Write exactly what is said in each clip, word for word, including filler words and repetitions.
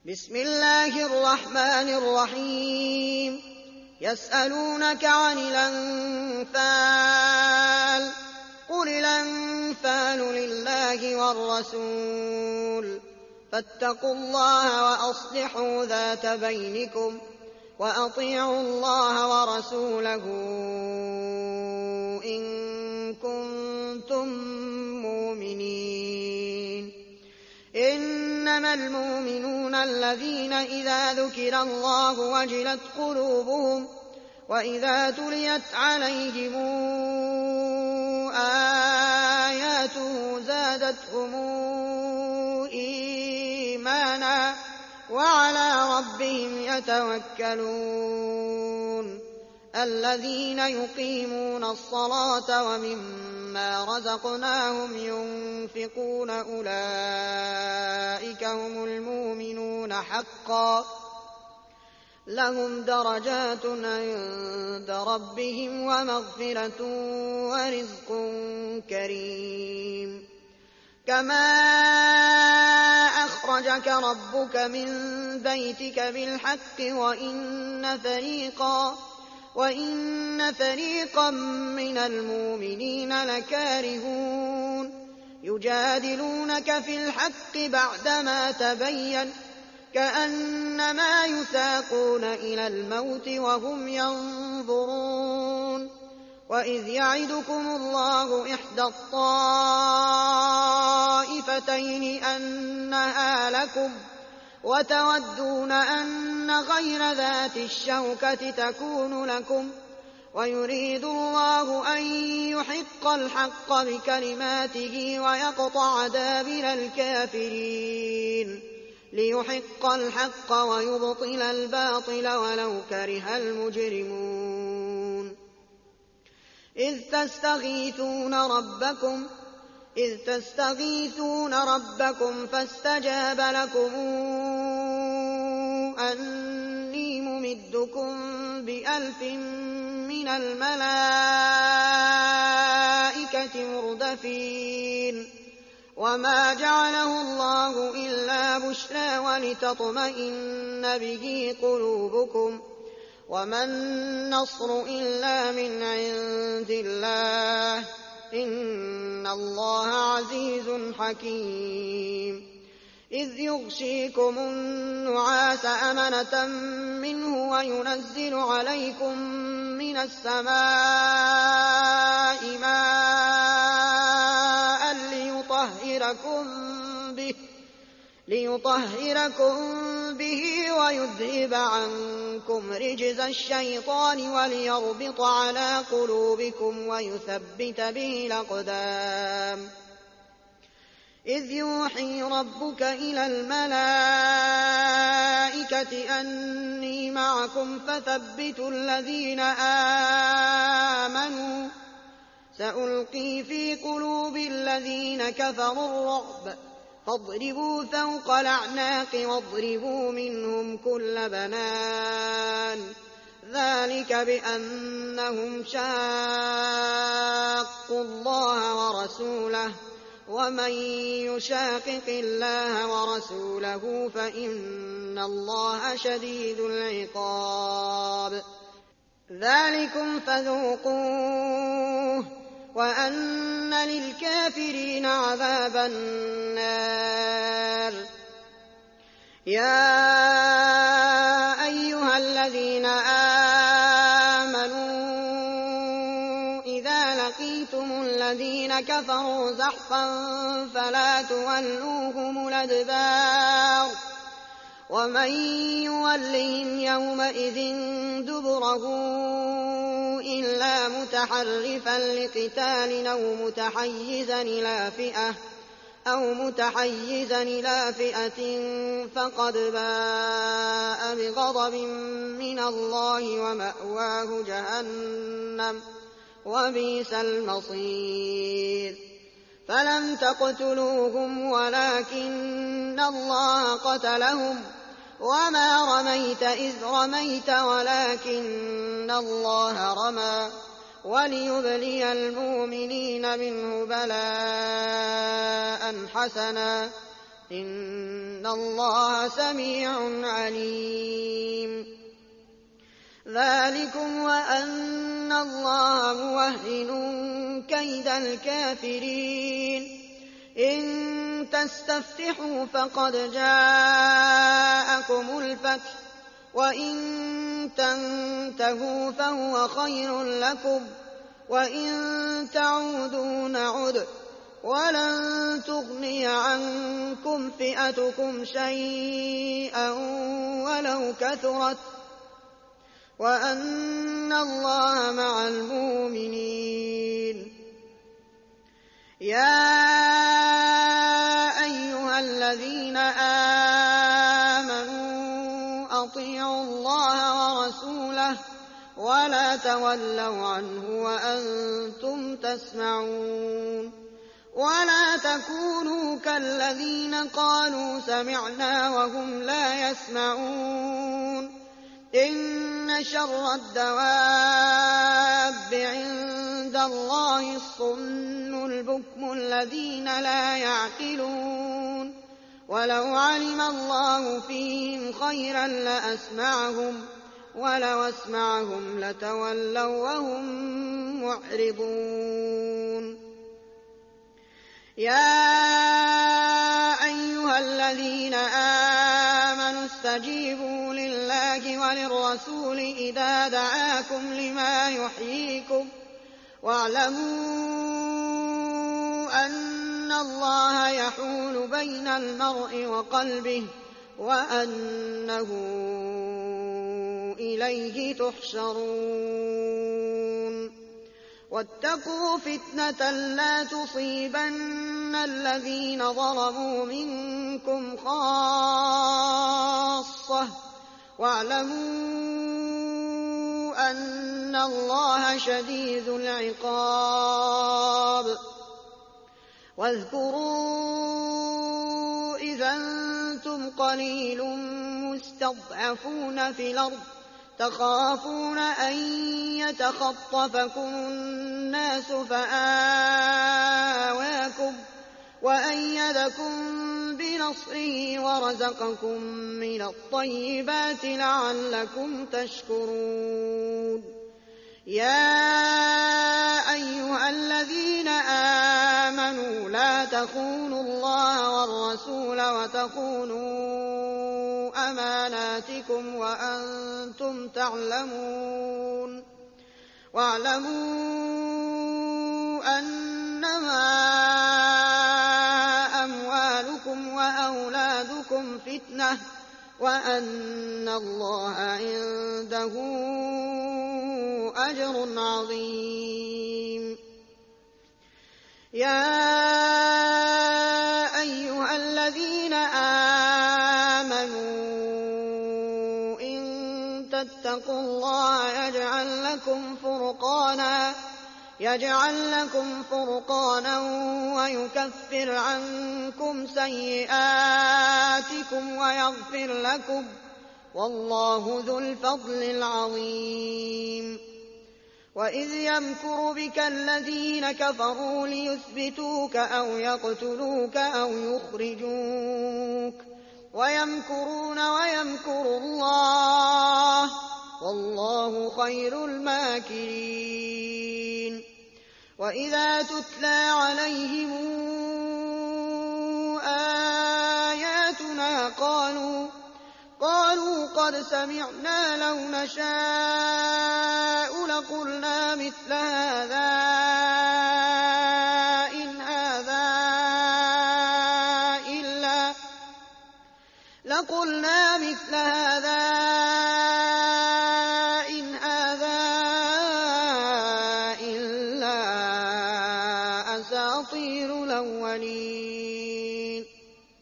بسم الله الرحمن الرحيم يسألونك عن الأنفال قل الأنفال لله والرسول فاتقوا الله وأصلحوا ذات بينكم وأطيعوا الله ورسوله إن كنتم مؤمنين. إنما المؤمنون الذين إذا ذكر الله وجلت قلوبهم وإذا تليت عليهم آياته زادتهم إيمانا وعلى ربهم يتوكلون. الذين يقيمون الصلاة ومما رزقناهم ينفقون أولئك هم المؤمنون حقا لهم درجات عند ربهم ومغفرة ورزق كريم. كما أخرجك ربك من بيتك بالحق وإن فريقا وإن فريقا من المؤمنين لكارهون يجادلونك في الحق بعدما تبين كأنما يساقون إلى الموت وهم ينظرون. وإذ يعدكم الله إحدى الطائفتين أنها لكم وتودون أن غير ذات الشوكة تكون لكم ويريد الله أن يحق الحق بكلماته ويقطع دابر الكافرين ليحق الحق ويبطل الباطل ولو كره المجرمون. إذ تستغيثون ربكم إذ تستغيثون ربكم فاستجاب لكم أني ممدكم بألف من الملائكة مردفين. وما جعله الله إلا بشرى ولتطمئن به قلوبكم وما النصر إلا من عند الله إن الله عزيز حكيم. إذ يغشيكم النعاس أمنة منه وينزل عليكم من السماء ماء ليطهركم به, ليطهركم به ويذهب عنكم رجز الشيطان وليربط على قلوبكم ويثبت به الأقدام. إذ يوحي ربك إلى الملائكة أني معكم فثبتوا الذين آمنوا سألقي في قلوب الذين كفروا الرعب فاضربوا فوق الأعناق واضربوا منهم كل بنان ذلك بأنهم شاقوا الله ورسوله ومن يشاقق الله ورسوله فإن الله شديد العقاب. ذلكم فذوقوه وأن للكافرين عذاب النار. يا أيها الذين آمنوا إذا لقيتم الذين كفروا زحفا فلا تولوهم الأدبار ومن يولهم يومئذ دبره إلا متحرفا لقتال أو متحيزا إلى فئة أو متحيزا إلى فئة فقد باء بغضب من الله ومأواه جهنم وبئس المصير. فلم تقتلوهم ولكن الله قتلهم وما رميت إذ رميت ولكن الله رمى وليبلي المؤمنين منه بلاء حسنا إن الله سميع عليم. ذلكم وأن الله موهن كيد الكافرين. إن تستفتحوا فقد جاءكم الفتح وإن تنتهوا فهو خير لكم وإن تعودوا نعد ولن تغني عنكم فئتكم شيئا ولو كثرت وأن الله مع المؤمنين. يا أيها الذين آمنوا أطيعوا الله ورسوله ولا تولوا عنه وأنتم تسمعون. ولا تكونوا كالذين قالوا سمعنا وهم لا يسمعون. إن شر الدواب عند الله الصم البكم الذين لا يعقلون. ولو علم الله فيهم خيرا لأسمعهم ولو أسمعهم لتولوا وهم معرضون. يا أيها الذين آمنوا استجيبوا لله وللرسول إذا دعاكم لما يحييكم واعلموا أن الله يحول بين المرء وقلبه وأنه إليه تحشرون. واتقوا فتنة لا تصيبن الذين ظلموا منكم خاصة واعلموا أن الله شديد العقاب. واذكروا إذا أنتم قليل مستضعفون في الأرض تخافون أن يتخطفكم الناس فآواكم وأيدكم بنصره ورزقكم من الطيبات لعلكم تشكرون. يا أيها الذين آمنوا لا تخونوا الله والرسول وتخونوا أماناتكم وأنتم تعلمون. واعلموا أنما أموالكم وأولادكم فتنة وأن الله عنده أجر عظيم. يا أيها الذين آمنوا إن تتقوا الله يجعل لكم فرقانا يجعل لكم فرقانا ويكفر عنكم سيئاتكم ويغفر لكم والله ذو الفضل العظيم. وإذ يمكر بك الذين كفروا ليثبتوك أو يقتلوك أو يخرجوك ويمكرون ويمكر الله والله خير الماكرين. وإذا تتلى عليهم آياتنا قالوا قالوا قد سمعنا لو نشاء لقلنا مثل هذا إن هذا إلا لقلنا مثل هذا إن هذا إلا أساطير الأولين.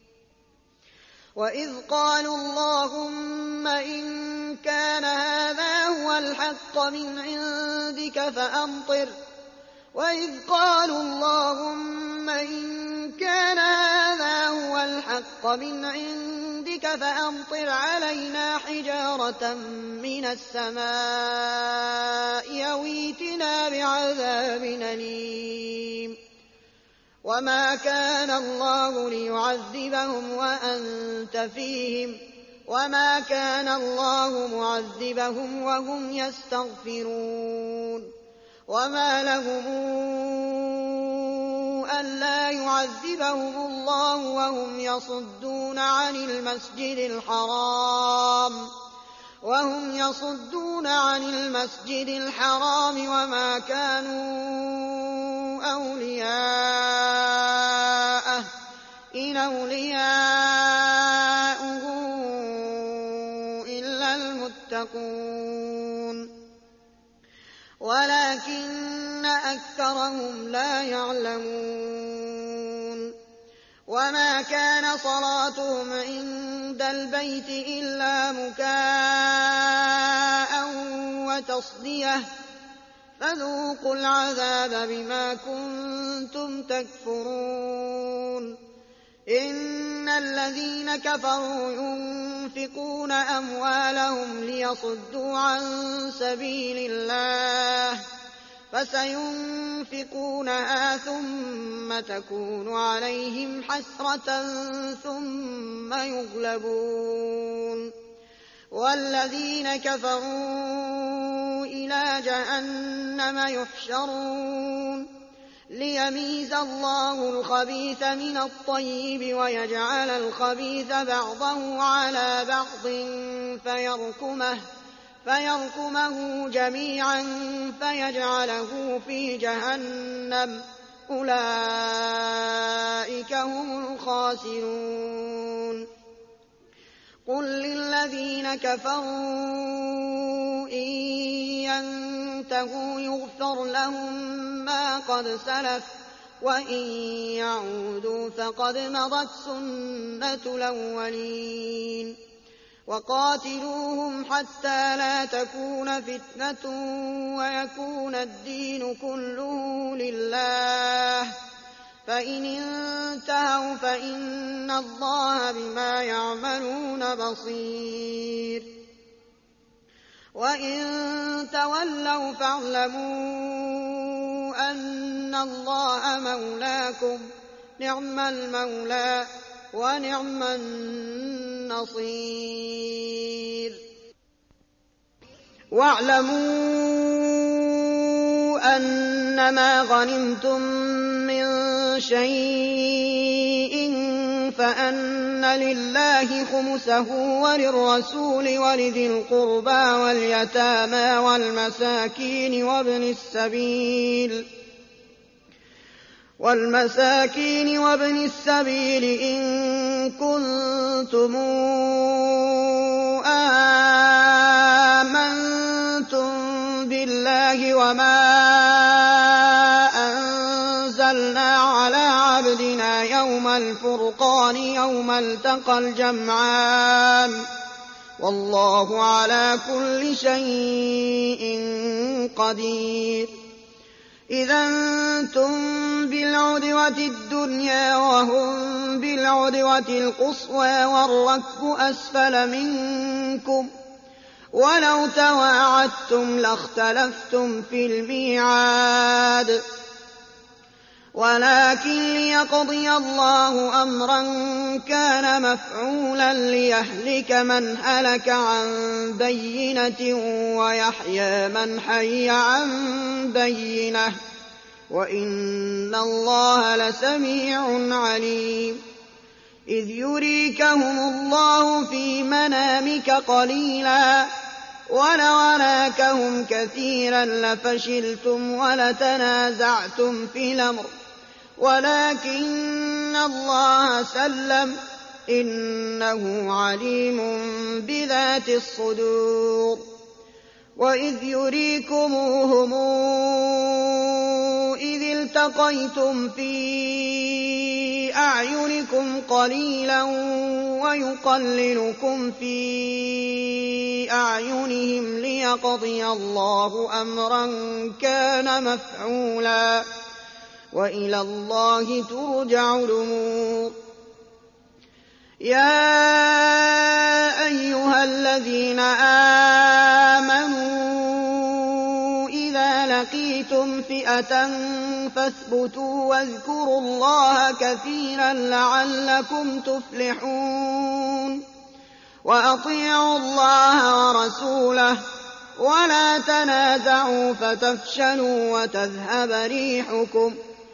وإذ قالوا اللهم إن كان هذا هو الحق من عندك فأمطر وإذ قالوا اللهم إن كان هذا هو الحق من عندك فأمطر علينا حجارة من السماء أو ائتنا بعذاب أليم. وما كان الله ليعذبهم وأنت فيهم وما كان الله معذبهم وهم يستغفرون وما لهم ألا يعذبهم الله وهم يصدون عن المسجد الحرام وهم يصدون عن المسجد الحرام وما كانوا أولياءه إن أولياؤه إلا المتقون ولكن أكثرهم لا يعلمون وما كان صلاتهم عند البيت إلا مكاء وتصدية فذوقوا العذاب بما كنتم تكفرون إن الذين كفروا ينفقون أموالهم ليصدوا عن سبيل الله فسينفقونها ثم تكون عليهم حسرة ثم يغلبون والذين كفروا إلى جهنم يحشرون ليميز الله الخبيث من الطيب ويجعل الخبيث بعضه على بعض فيركمه فيركمه جميعا فيجعله في جهنم أولئك هم الخاسرون قل للذين كفروا إن ينتهوا يغفر لهم ما قد سلف وإن يعودوا فقد مضت سنة الأولين وقاتلوهم حتى لا تكون فتنة ويكون الدين كله لله فإن انتهوا فإن الله بما يعملون بصير وإن تولوا فاعلموا أن الله مولاكم نعم المولى ونعم النصير واعلموا أنما غنمتم من شيء فأن لله خمسه وللرسول ولذي القربى واليتامى والمساكين وابن السبيل والمساكين وابن السبيل إن كنتم آمنتم بالله وما أنزلنا على عبدنا يوم الفرقان يوم التقى الجمعان والله على كل شيء قدير إذا أنتم بالعدوة الدنيا وهم بالعدوة القصوى والركب أسفل منكم ولو تواعدتم لاختلفتم في الميعاد ولكن ليقضي الله أمرا كان مفعولا ليهلك من هلك عن بينة ويحيى من حي عن بينة وإن الله لسميع عليم إذ يريكهم الله في منامك قليلا ولو أراكهم كثيرا لفشلتم ولتنازعتم في الأمر ولكن الله سلم إنه عليم بذات الصدور وإذ يريكموهم إذ التقيتم في أعينكم قليلا ويقللكم في أعينهم ليقضي الله أمرا كان مفعولا وإلى الله ترجع الأمور يا أيها الذين آمنوا إذا لقيتم لقيتم فئة فاثبتوا واذكروا الله كثيرا لعلكم تفلحون وأطيعوا الله ورسوله ولا تنازعوا فتفشلوا وتذهب ريحكم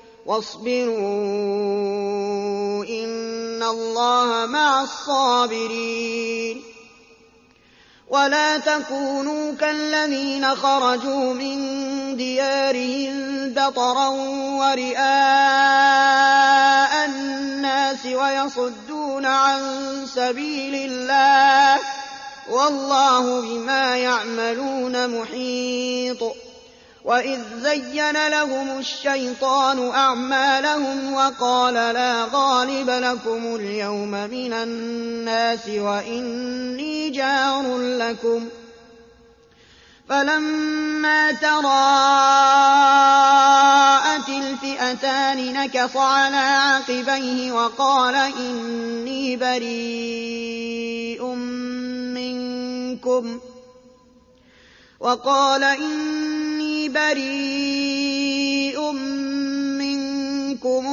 واصبروا إن الله مع الصابرين ولا تكونوا كالذين خرجوا من ديارهم بطرا ورئاء الناس ويصدون عن سبيل الله والله بما يعملون محيط وإذ زين لهم الشيطان أعمالهم وقال لا غالب لكم اليوم من الناس وإني جار لكم فلما تراءت الفئتان نكص على عقبيه وقال إني بريء منكم وقال إني بريء منكم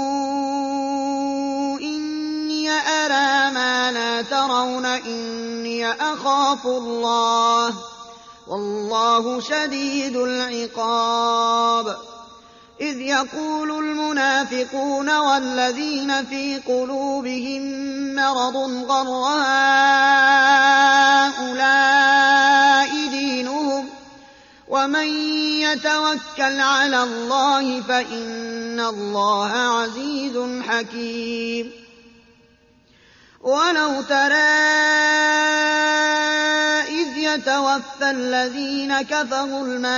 إني أرى ما لا ترون إني أخاف الله والله شديد العقاب إذ يقول المنافقون والذين في قلوبهم مرض غر هؤلاء دينهم ومن يتوكل على الله فإن الله عزيز حكيم ولو ترى إذ يتوفى الذين كفروا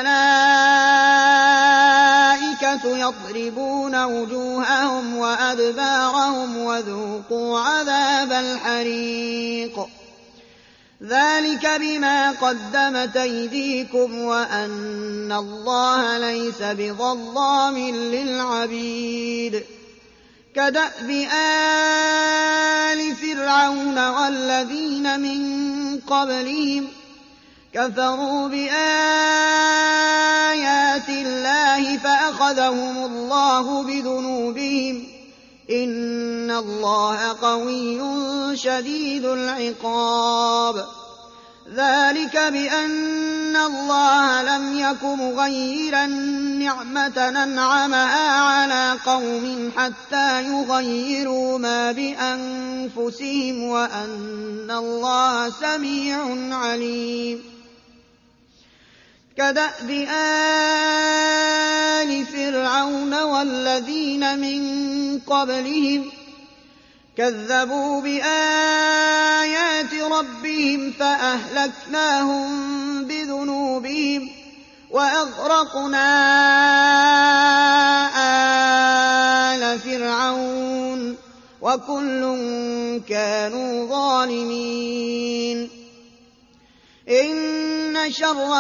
الملائكة يضربون وجوههم وأدبارهم وذوقوا عذاب الحريق ذلك بما قدمت أيديكم وأن الله ليس بظلام للعبيد كدأب آل فرعون والذين من قبلهم كفروا بآيات الله فأخذهم الله بذنوبهم إن الله قوي شديد العقاب ذلك بأن الله لم يك مغيرا نعمة أنعمها على قوم حتى يغيروا ما بأنفسهم وأن الله سميع عليم كدأب آل فرعون والذين من قبلهم كذبوا بآيات ربهم فأهلكناهم بذنوبهم وأغرقنا آل فرعون وكل كانوا ظالمين إن شر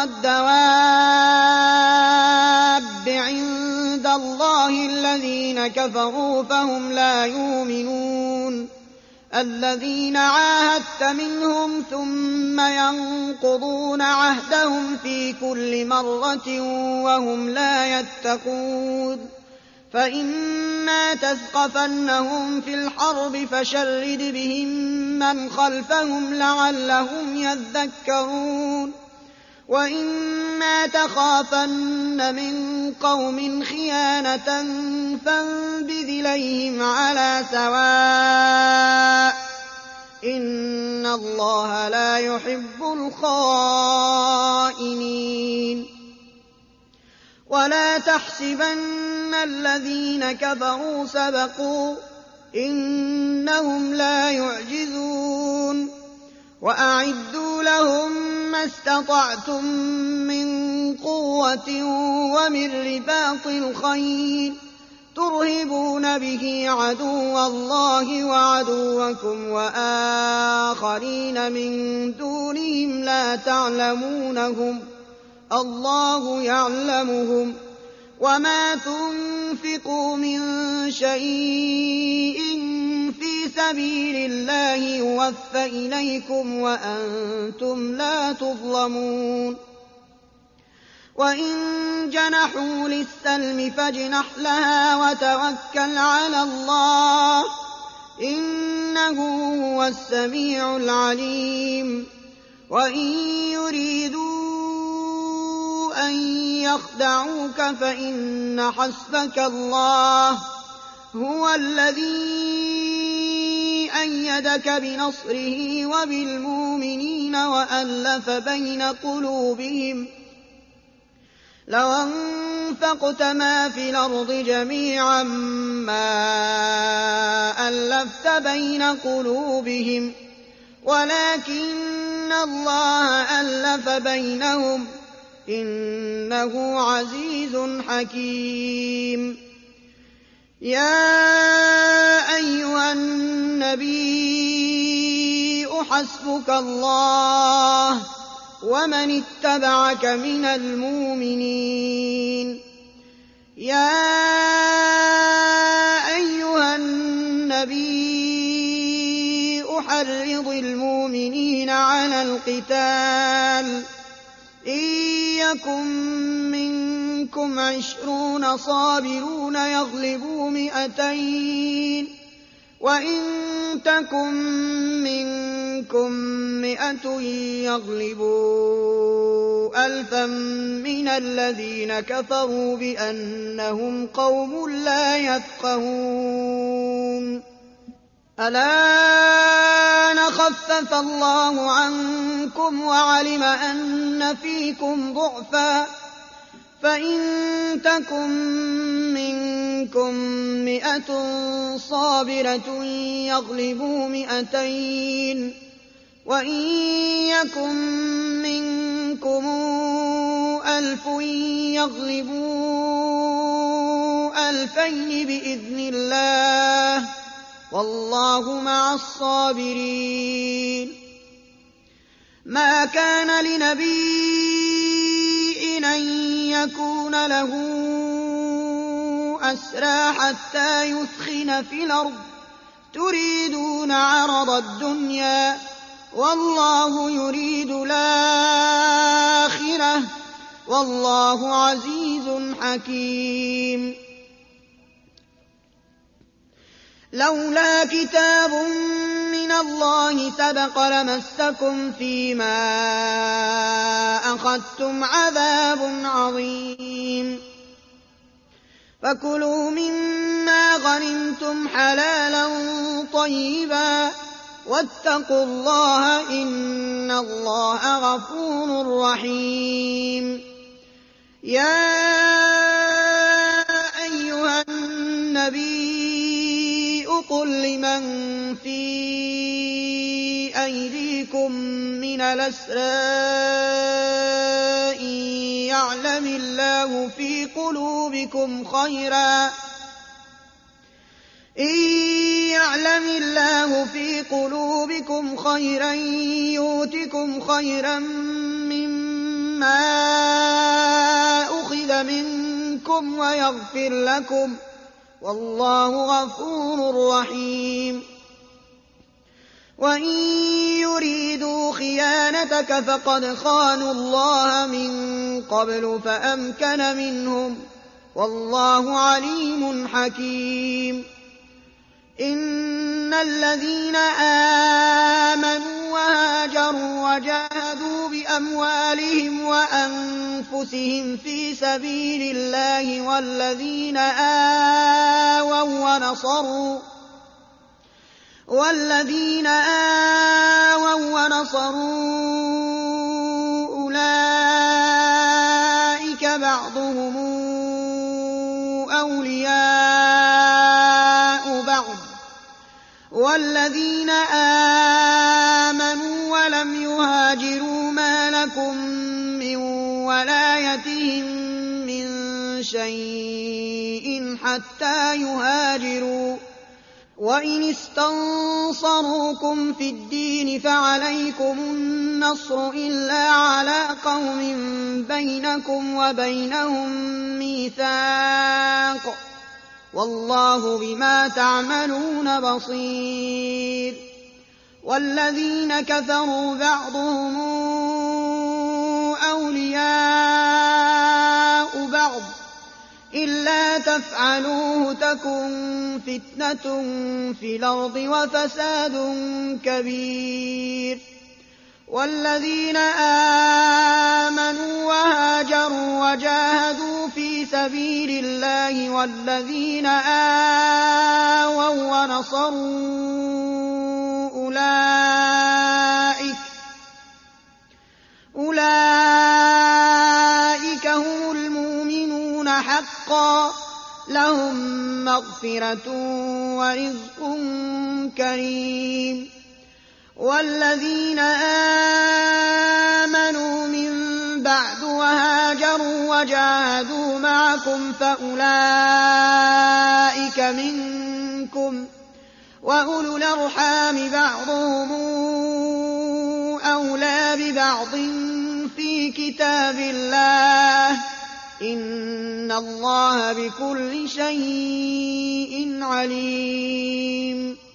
الدواب عند الله الذين كفروا فهم لا يؤمنون الذين عاهدت منهم ثم ينقضون عهدهم في كل مرة وهم لا يتقون فإما تثقفنهم في الحرب فشرد بهم من خلفهم لعلهم يذكرون وإما تخافن من قوم خيانة فانبذ إليهم على سواء إن الله لا يحب الخائنين ولا تحسبن الذين كفروا سبقوا إنهم لا يعجزون وأعدوا لهم ما استطعتم من قوة ومن رباط الخيل ترهبون به عدو الله وعدوكم وآخرين من دونهم لا تعلمونهم الله يعلمهم وما تنفقوا من شيء في سبيل الله يوفى إليكم وأنتم لا تظلمون وإن جنحوا للسلم فاجنح لها وتوكل على الله إنه هو السميع العليم وإن يريدوا أن يخدعوك فإن حسبك الله هو الذي أيدك بنصره وبالمؤمنين وألف بين قلوبهم لو أنفقت ما في الأرض جميعا ما ألفت بين قلوبهم ولكن الله ألف بينهم إنه عزيز حكيم يا أيها النبي حسبك الله ومن اتبعك من المؤمنين يا أيها النبي حرض المؤمنين على القتال إن يكن منكم عشرون صابرون يغلبوا مئتين وإن تكن منكم مئة يغلبوا ألفا من الذين كفروا بأنهم قوم لا يفقهون الآن خفف الله عنكم وعلم أن فيكم ضعفا فإن تكن منكم مئة صابرة يغلبوا مئتين وإن يكن منكم ألف يغلبوا ألفين بإذن الله والله مع الصابرين ما كان لنبي أن يكون له أسرى حتى يثخن في الأرض تريدون عرض الدنيا والله يريد الآخرة والله عزيز حكيم لولا كتاب من الله سبق لمسكم فيما أخذتم عذاب عظيم فكلوا مما غنمتم حلالا طيبا واتقوا الله إن الله غفور رحيم يا أيها النبي قل لمن في أيديكم من الأسرى إن يعلم الله في قلوبكم خيرا إن يعلم الله في قلوبكم خيرا يؤتكم خيرا مما أخذ منكم ويغفر لكم والله غفور رحيم وإن يريدوا خيانتك فقد خانوا الله من قبل فأمكن منهم والله عليم حكيم إن الذين آمنوا وهاجروا وجاهدوا بأموالهم وأنفسهم في سبيل الله والذين آووا ونصروا والذين آووا ونصروا أولئك بعضهم أولياء بعض والذين آمنوا ولم يهاجروا ما لكم من ولايتهم من شيء حتى يهاجروا وإن استنصروكم في الدين فعليكم النصر إلا على قوم بينكم وبينهم ميثاق والله بما تعملون بصير والذين كفروا بعضهم أولياء تفعلوه تكن فتنة في الأرض وفساد كبير والذين آمنوا وهاجروا وجاهدوا في سبيل الله والذين آووا ونصروا أولئك أولئك هم المؤمنون حقا لهم مغفرة ورزق كريم والذين آمنوا من بعد وهاجروا وجاهدوا معكم فأولئك منكم وأولو الأرحام بعضهم أولى ببعض في كتاب الله إن الله بكل شيء عليم